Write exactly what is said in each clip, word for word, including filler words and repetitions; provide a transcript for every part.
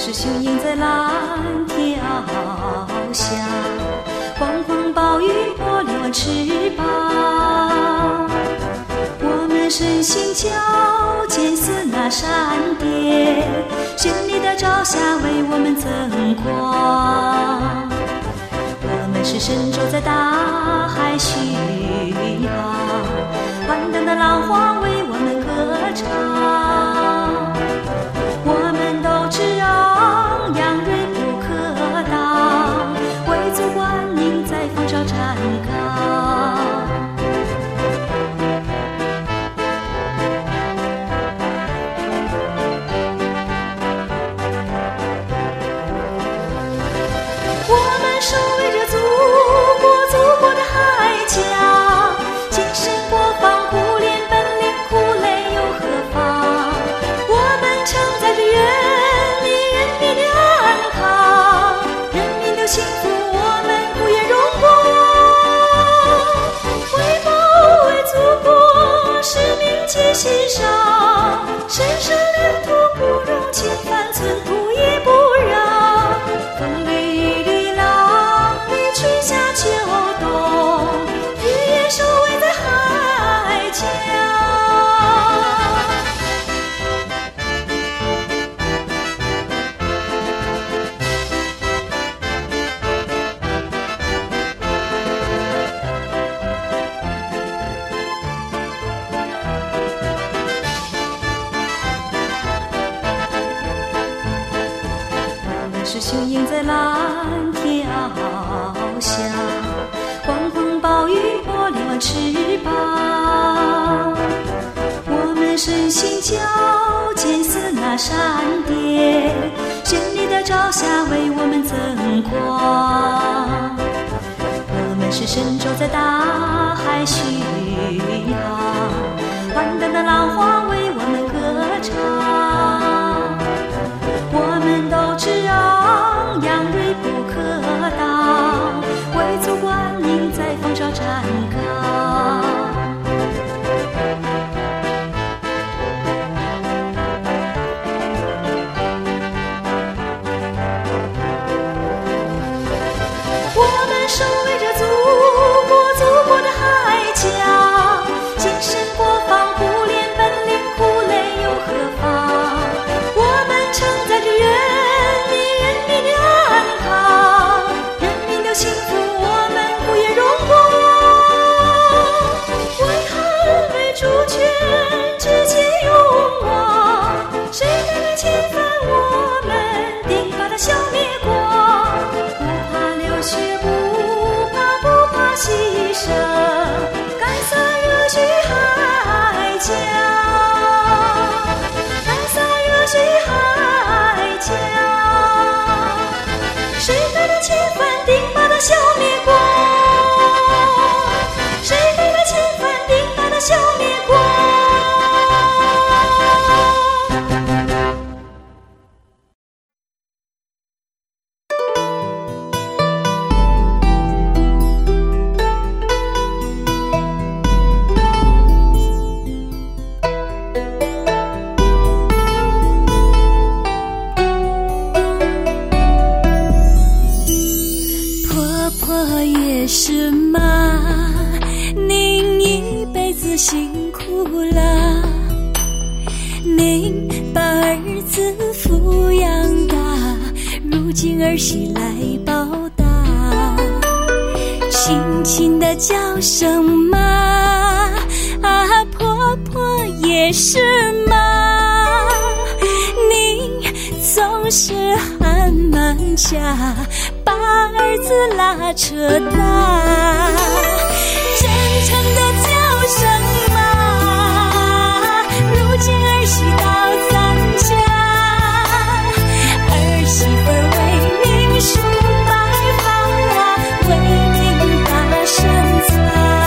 是雄鹰在蓝天翱翔，狂风暴雨破裂完翅膀。我们身心交见似那闪电，绚丽的朝霞为我们增光。我们是神舟在大海巡航，万荡的浪花为我们歌唱。我们斗志昂扬，锐不可挡，为祖冠名在风潮站岗。我们守卫着祖国，祖国的海疆，精神国防，苦练本领，苦累又何妨？我们承载着原理，人民的安康，人民的幸福，我们不言荣光。为保卫祖国，使命皆心上，神圣领土不容侵犯，寸土也不让。风里里浪里，春夏秋冬，日夜守卫在海疆。我们是雄鹰在蓝天翱翔，狂风暴雨破裂完翅膀。我们身心交见似那闪电，绚丽的朝霞为我们增光。我们是神舟在大海巡航，万荡的浪花为我们歌唱。我们斗志昂扬，锐不可挡，为祖冠名在风潮站岗。我们守卫着祖国，祖国的海疆，精神国防，苦练本领，苦累又何妨？我们承载着原理，人民的安康，人民的幸福，我们不言荣光。为捍卫主权，直接勇往，谁敢来侵犯我们，定把它消灭光。不怕流血，不怕不怕牺牲，干洒热血海疆，干洒热血海疆。谁敢来侵犯，定把它消灭光。谁敢来侵犯，定把它消灭光。 婆婆也是妈，您一辈子辛苦了，您把儿子抚养大，如今儿媳来报答，轻轻地叫声妈，啊，婆婆也是妈，您总是喊忙家，把儿子拉扯大，真诚的叫声妈，如今儿媳到咱家，儿媳妇为您梳白发，为您打顺擦。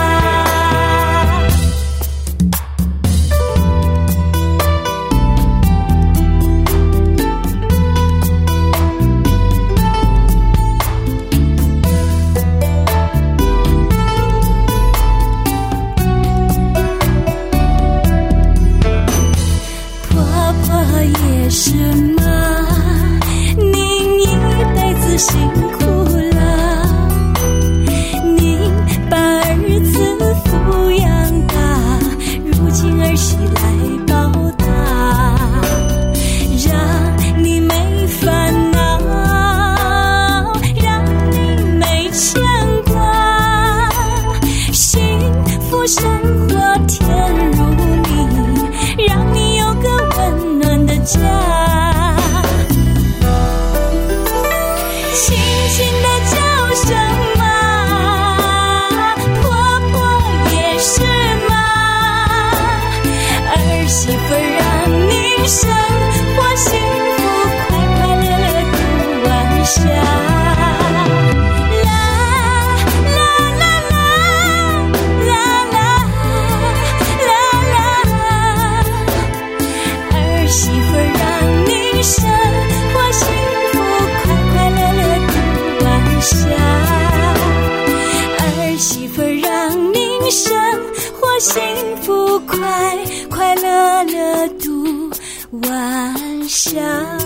幸福快快乐乐度晚霞。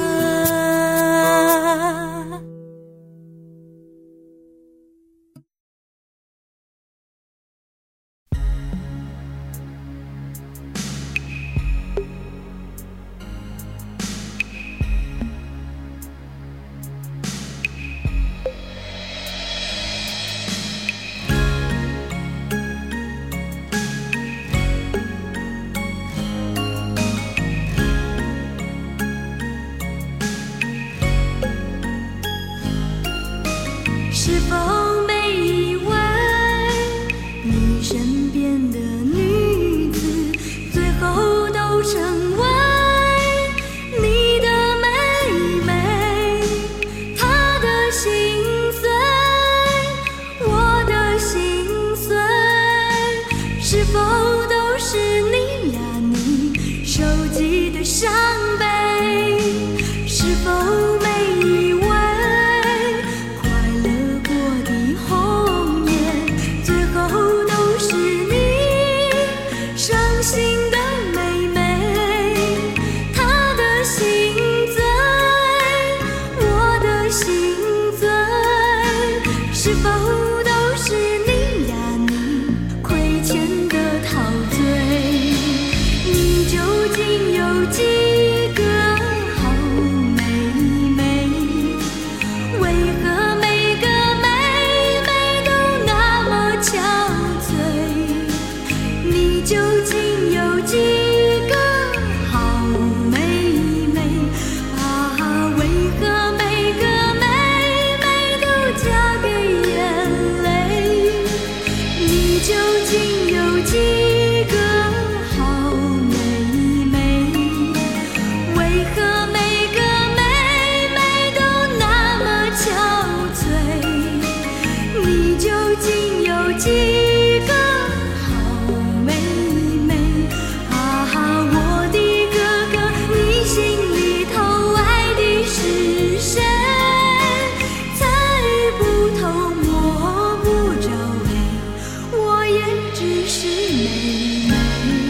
是否每一位你身边的女子，最后都成为你的妹妹？她的心碎，我的心碎，是否都是你呀你收集的伤悲？是否每一位是否都是你呀你亏欠的陶醉？你究竟有几个好妹妹？为何每个妹妹都那么憔悴？你究竟有几个好妹妹？啊，为何每个妹妹都嫁给究竟有几个好妹妹？为何每个妹妹都那么憔悴？你究竟有几个好妹妹？啊，我的哥哥，你心里头爱的是谁？参与不透，摸不着黑，我也只是妹妹。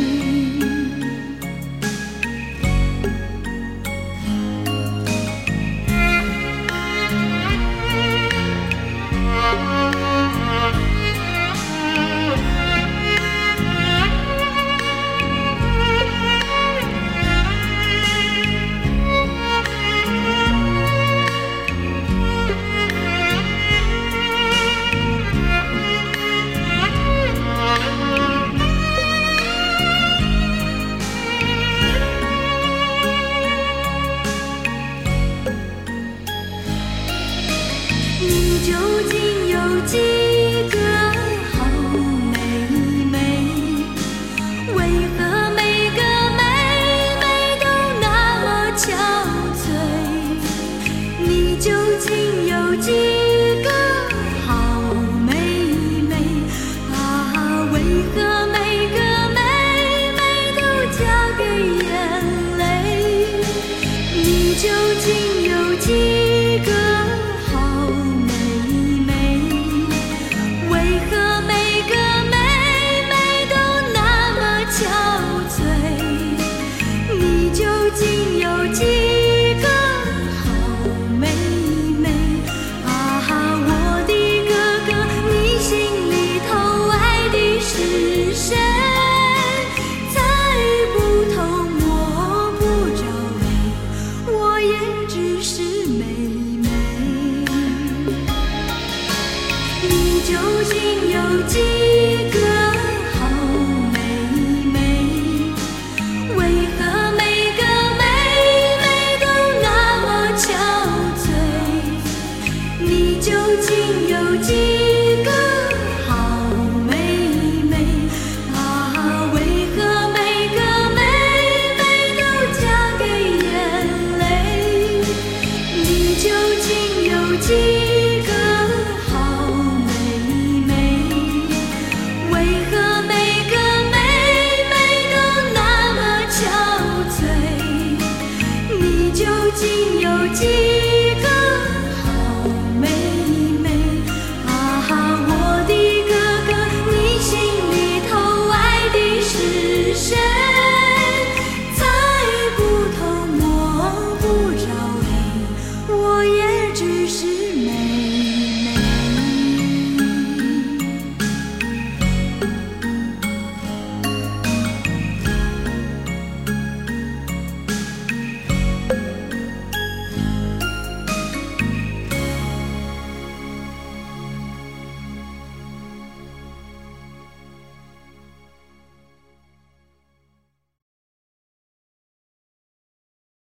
你究竟有几个好妹妹？为何每个妹妹都那么憔悴？你究竟有几个好妹妹？啊，为何每个妹妹都嫁给眼泪？你究竟有几